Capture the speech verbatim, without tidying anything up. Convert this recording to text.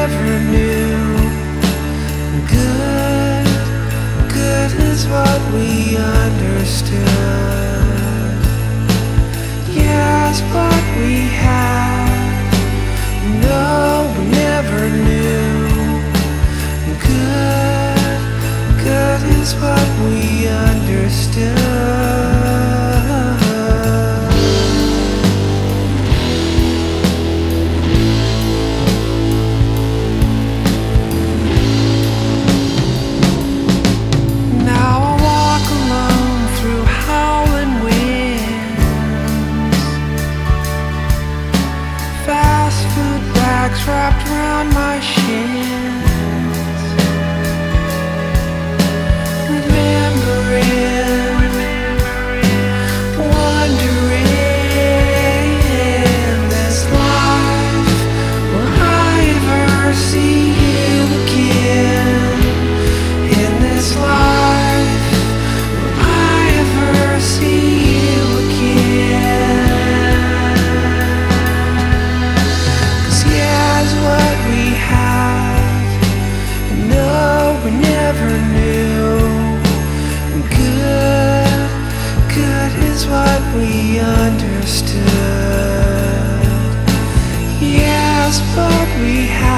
never knew. Good, good is what we understood. Yes, but we had, no, we never knew. Good, good is what we understood. Wrapped around my shins, remembering, wondering, this life, will I ever see you again? In this life, will I ever see you again? What we had, no, we never knew. Good, good is what we understood. Yes, but we had.